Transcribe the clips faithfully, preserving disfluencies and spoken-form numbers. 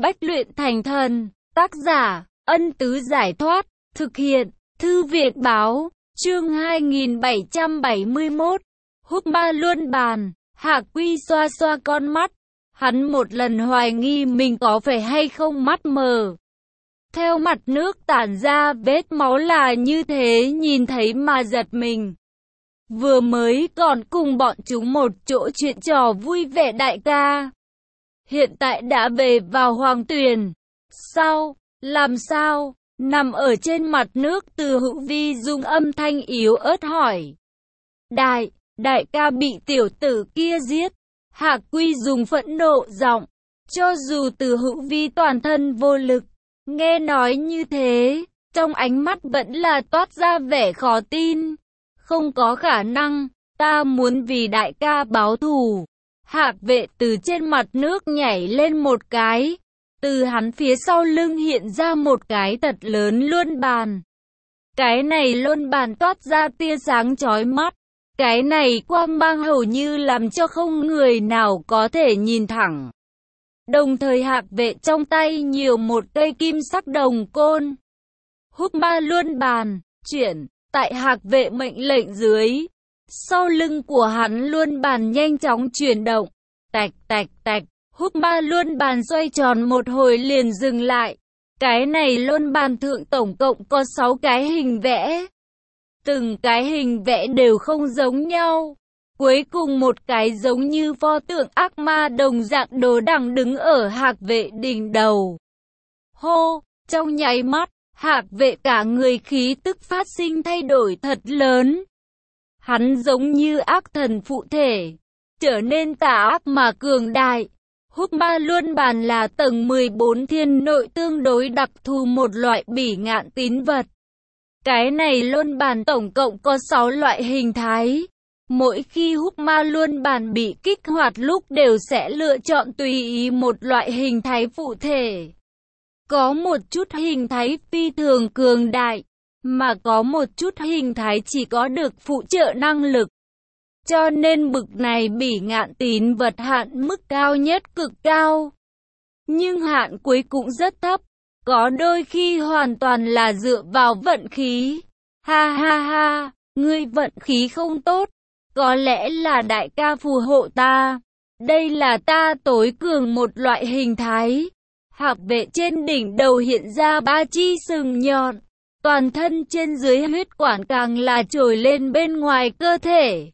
Bách luyện thành thần. Tác giả, Ân Tứ Giải Thoát. Thực hiện, Thư Việt Báo. Chương hai nghìn bảy trăm bảy mươi mốt. Húc Ma Luân Bàn. Hạc Quy xoa xoa con mắt. Hắn một lần hoài nghi mình có phải hay không mắt mờ. Theo mặt nước tản ra vết máu là như thế, nhìn thấy mà giật mình. Vừa mới còn cùng bọn chúng một chỗ chuyện trò vui vẻ đại ca. Hiện tại đã về vào Hoàng Tuyền. Sao? Làm sao? Nằm ở trên mặt nước, Từ Hữu Vi dùng âm thanh yếu ớt hỏi. Đại, đại ca bị tiểu tử kia giết. Hạc Quy dùng phẫn nộ giọng. Cho dù Từ Hữu Vi toàn thân vô lực, nghe nói như thế, trong ánh mắt vẫn là toát ra vẻ khó tin. Không có khả năng, ta muốn vì đại ca báo thù. Hạc Vệ từ trên mặt nước nhảy lên một cái. Từ hắn phía sau lưng hiện ra một cái thật lớn luân bàn. Cái này luân bàn toát ra tia sáng chói mắt. Cái này quang mang hầu như làm cho không người nào có thể nhìn thẳng. Đồng thời Hạc Vệ trong tay nhiều một cây kim sắc đồng côn. Húc Ma Luân Bàn, chuyển, tại Hạc Vệ mệnh lệnh dưới. Sau lưng của hắn luân bàn nhanh chóng chuyển động. Tạch tạch tạch, Húc Ma Luân Bàn xoay tròn một hồi liền dừng lại. Cái này luân bàn thượng tổng cộng có sáu cái hình vẽ. Từng cái hình vẽ đều không giống nhau. Cuối cùng một cái giống như pho tượng ác ma đồng dạng đồ đằng đứng ở Hạc Vệ đỉnh đầu. Hô, trong nháy mắt, Hạc Vệ cả người khí tức phát sinh thay đổi thật lớn. Hắn giống như ác thần phụ thể, trở nên tà ác mà cường đại. Húc Ma Luân Bàn là tầng mười bốn thiên nội tương đối đặc thù một loại bỉ ngạn tín vật. Cái này luân bàn tổng cộng có sáu loại hình thái. Mỗi khi Húc Ma Luân Bàn bị kích hoạt lúc đều sẽ lựa chọn tùy ý một loại hình thái phụ thể. Có một chút hình thái phi thường cường đại, mà có một chút hình thái chỉ có được phụ trợ năng lực. Cho nên bực này bỉ ngạn tín vật hạn mức cao nhất cực cao. Nhưng hạn cuối cũng rất thấp. Có đôi khi hoàn toàn là dựa vào vận khí. Ha ha ha, ngươi vận khí không tốt. Có lẽ là đại ca phù hộ ta. Đây là ta tối cường một loại hình thái. Hạc Vệ trên đỉnh đầu hiện ra ba chi sừng nhọn. Toàn thân trên dưới huyết quản càng là trồi lên bên ngoài cơ thể.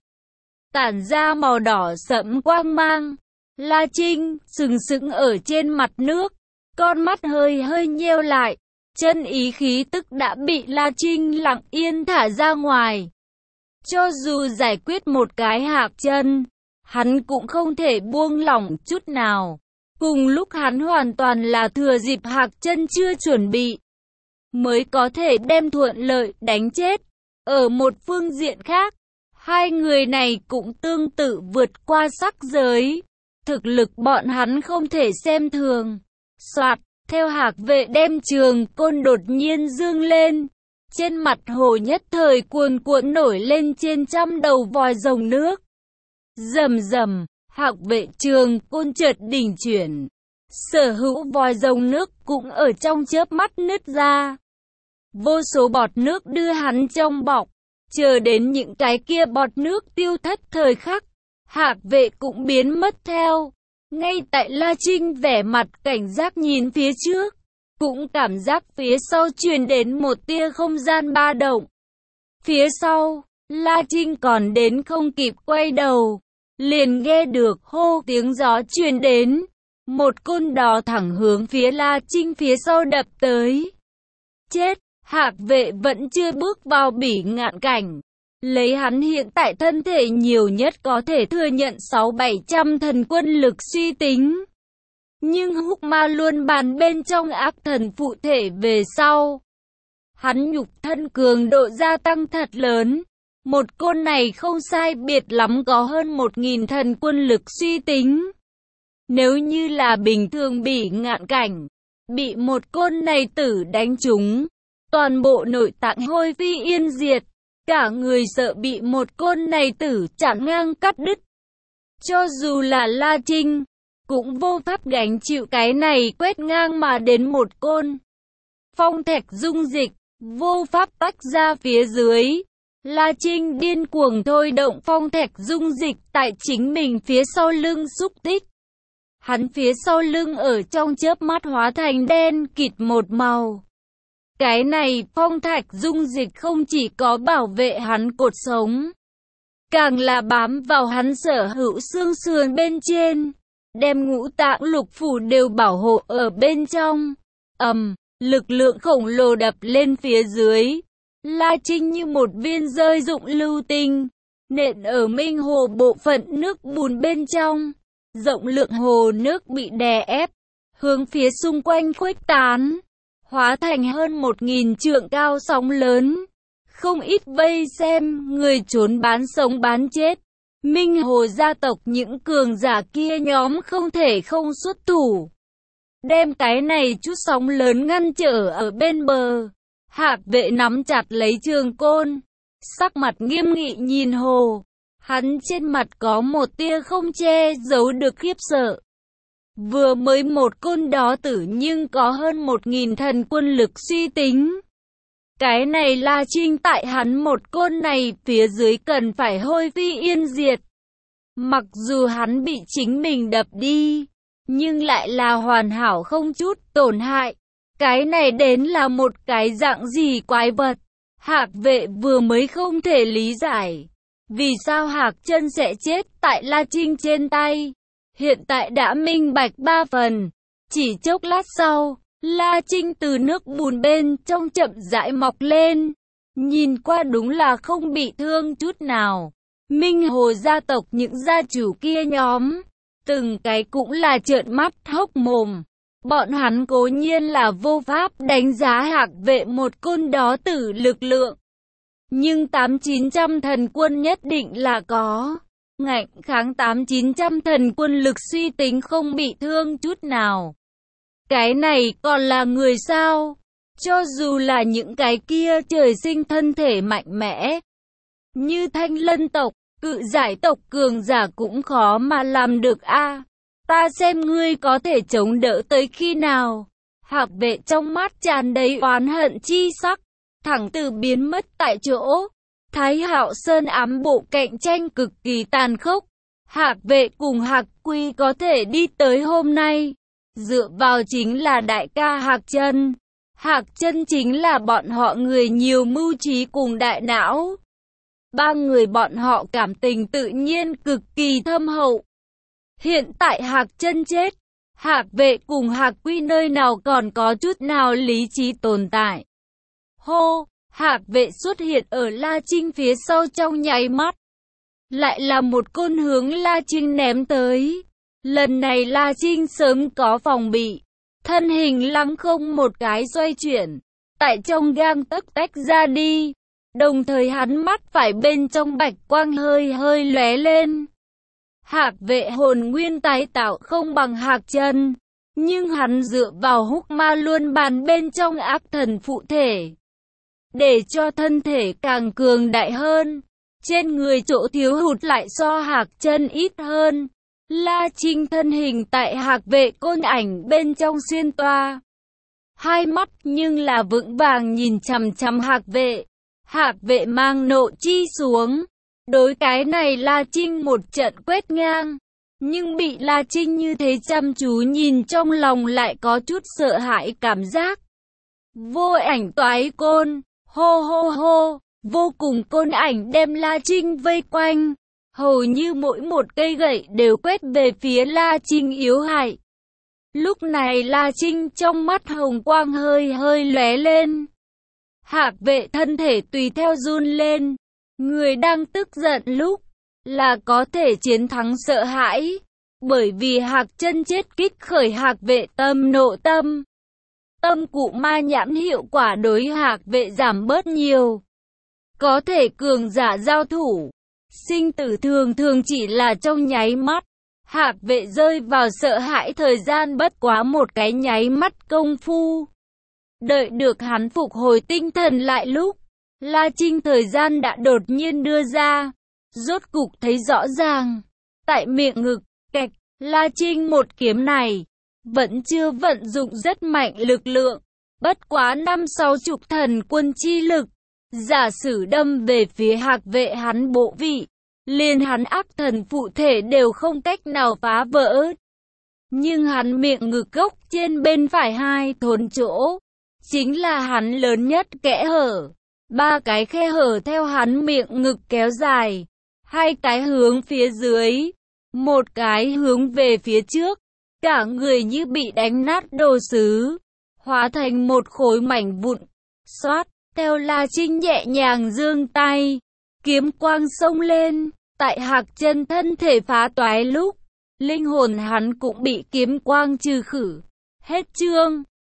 Tản ra màu đỏ sẫm quang mang. La Trinh sừng sững ở trên mặt nước. Con mắt hơi hơi nheo lại. Chân ý khí tức đã bị La Trinh lặng yên thả ra ngoài. Cho dù giải quyết một cái hạc chân, hắn cũng không thể buông lỏng chút nào. Cùng lúc hắn hoàn toàn là thừa dịp hạc chân chưa chuẩn bị, mới có thể đem thuận lợi đánh chết. Ở một phương diện khác, hai người này cũng tương tự vượt qua sắc giới. Thực lực bọn hắn không thể xem thường. Soạt, theo Hạc Vệ đem trường côn đột nhiên dương lên. Trên mặt hồ nhất thời cuồn cuộn nổi lên trên trăm đầu vòi rồng nước. Rầm rầm, Hạc Vệ trường côn chợt đình chuyển. Sở hữu vòi rồng nước cũng ở trong chớp mắt nứt ra. Vô số bọt nước đưa hắn trong bọc. Chờ đến những cái kia bọt nước tiêu thất thời khắc, Hạc Vệ cũng biến mất theo. Ngay tại La Trinh vẻ mặt cảnh giác nhìn phía trước, cũng cảm giác phía sau truyền đến một tia không gian ba động. Phía sau, La Trinh còn đến không kịp quay đầu, liền nghe được hô tiếng gió truyền đến. Một côn đỏ thẳng hướng phía La Trinh phía sau đập tới. Chết, Hạc Vệ vẫn chưa bước vào bỉ ngạn cảnh. Lấy hắn hiện tại thân thể nhiều nhất có thể thừa nhận sáu bảy trăm thần quân lực suy tính. Nhưng Húc Ma Luân Bàn bên trong ác thần phụ thể về sau, hắn nhục thân cường độ gia tăng thật lớn. Một côn này không sai biệt lắm có hơn một nghìn thần quân lực suy tính. Nếu như là bình thường bỉ ngạn cảnh, bị một côn này tử đánh trúng, toàn bộ nội tạng hôi phi yên diệt. Cả người sợ bị một côn này tử chặn ngang cắt đứt. Cho dù là La Trinh, cũng vô pháp gánh chịu cái này quét ngang mà đến một côn phong thạch dung dịch, vô pháp tách ra phía dưới. La Trinh điên cuồng thôi động phong thạch dung dịch tại chính mình phía sau lưng xúc tích. Hắn phía sau lưng ở trong chớp mắt hóa thành đen kịt một màu. Cái này phong thạch dung dịch không chỉ có bảo vệ hắn cột sống, càng là bám vào hắn sở hữu xương sườn bên trên, đem ngũ tạng lục phủ đều bảo hộ ở bên trong. Ầm, lực lượng khổng lồ đập lên phía dưới. La Trinh như một viên rơi dụng lưu tinh, nện ở minh hồ bộ phận nước bùn bên trong. Rộng lượng hồ nước bị đè ép, hướng phía xung quanh khuếch tán, hóa thành hơn một nghìn trượng cao sóng lớn. Không ít vây xem, người trốn bán sống bán chết. Minh hồ gia tộc những cường giả kia nhóm không thể không xuất thủ, đem cái này chút sóng lớn ngăn trở ở bên bờ. Hạc Vệ nắm chặt lấy trường côn, sắc mặt nghiêm nghị nhìn hồ. Hắn trên mặt có một tia không che giấu được khiếp sợ. Vừa mới một côn đó tử nhưng có hơn một nghìn thần quân lực suy tính. Cái này La Trinh tại hắn một côn này phía dưới cần phải hôi phi yên diệt. Mặc dù hắn bị chính mình đập đi, nhưng lại là hoàn hảo không chút tổn hại. Cái này đến là một cái dạng gì quái vật. Hạc Vệ vừa mới không thể lý giải vì sao Hạc Chân sẽ chết tại La Trinh trên tay. Hiện tại đã minh bạch ba phần. Chỉ chốc lát sau, La Trinh từ nước bùn bên trong chậm rãi mọc lên. Nhìn qua đúng là không bị thương chút nào. Minh hồ gia tộc những gia chủ kia nhóm, từng cái cũng là trợn mắt hốc mồm. Bọn hắn cố nhiên là vô pháp đánh giá Hạc Vệ một côn đó tử lực lượng. Nhưng tám chín trăm thần quân nhất định là có. Ngạnh kháng tám chín trăm thần quân lực suy tính không bị thương chút nào. Cái này còn là người sao? Cho dù là những cái kia trời sinh thân thể mạnh mẽ, như Thanh Lân tộc, cự giải tộc cường giả cũng khó mà làm được a. Ta xem ngươi có thể chống đỡ tới khi nào. Hạc Vệ trong mắt tràn đầy oán hận chi sắc, thẳng từ biến mất tại chỗ. Thái Hạo Sơn ám bộ cạnh tranh cực kỳ tàn khốc. Hạc Vệ cùng Hạc Quy có thể đi tới hôm nay, dựa vào chính là đại ca Hạc Chân. Hạc Chân chính là bọn họ người nhiều mưu trí cùng đại não. Ba người bọn họ cảm tình tự nhiên cực kỳ thâm hậu. Hiện tại Hạc Chân chết, Hạc Vệ cùng Hạc Quy nơi nào còn có chút nào lý trí tồn tại. Hô, Hạc Vệ xuất hiện ở La Trinh phía sau trong nháy mắt. Lại là một côn hướng La Trinh ném tới. Lần này La Trinh sớm có phòng bị. Thân hình lăng không một cái xoay chuyển. Tại trong gang tấc tách ra đi. Đồng thời hắn mắt phải bên trong bạch quang hơi hơi lóe lên. Hạc Vệ hồn nguyên tái tạo không bằng Hạc Chân. Nhưng hắn dựa vào húc ma luân bàn bên trong ác thần phụ thể, để cho thân thể càng cường đại hơn. Trên người chỗ thiếu hụt lại so Hạc Chân ít hơn. La Trinh thân hình tại Hạc Vệ côn ảnh bên trong xuyên toa. Hai mắt nhưng là vững vàng nhìn chằm chằm Hạc Vệ. Hạc Vệ mang nộ chi xuống. Đối cái này La Trinh một trận quét ngang. Nhưng bị La Trinh như thế chăm chú nhìn trong lòng lại có chút sợ hãi cảm giác. Vô ảnh toái côn. Hô hô hô. Vô cùng côn ảnh đem La Trinh vây quanh. Hầu như mỗi một cây gậy đều quét về phía La Trinh yếu hại. Lúc này La Trinh trong mắt hồng quang hơi hơi lóe lên. Hạc Vệ thân thể tùy theo run lên. Người đang tức giận lúc là có thể chiến thắng sợ hãi. Bởi vì Hạc Chân chết kích khởi Hạc Vệ tâm nộ tâm. Tâm cụ ma nhãn hiệu quả đối Hạc Vệ giảm bớt nhiều. Có thể cường giả giao thủ, sinh tử thường thường chỉ là trong nháy mắt. Hạc Vệ rơi vào sợ hãi thời gian bất quá một cái nháy mắt công phu. Đợi được hắn phục hồi tinh thần lại lúc La Trinh thời gian đã đột nhiên đưa ra. Rốt cục thấy rõ ràng. Tại miệng ngực, kẹt, La Trinh một kiếm này, vẫn chưa vận dụng rất mạnh lực lượng, bất quá năm sáu chục thần quân chi lực. Giả sử đâm về phía Hạc Vệ hắn bộ vị, liền hắn ác thần phụ thể đều không cách nào phá vỡ. Nhưng hắn miệng ngực gốc trên bên phải hai thốn chỗ, chính là hắn lớn nhất kẽ hở. Ba cái khe hở theo hắn miệng ngực kéo dài, hai cái hướng phía dưới, một cái hướng về phía trước, cả người như bị đánh nát đồ sứ, hóa thành một khối mảnh vụn. Xoát, theo La Trinh nhẹ nhàng giương tay, kiếm quang xông lên, tại Hạc Chân thân thể phá toái lúc, linh hồn hắn cũng bị kiếm quang trừ khử. Hết chương.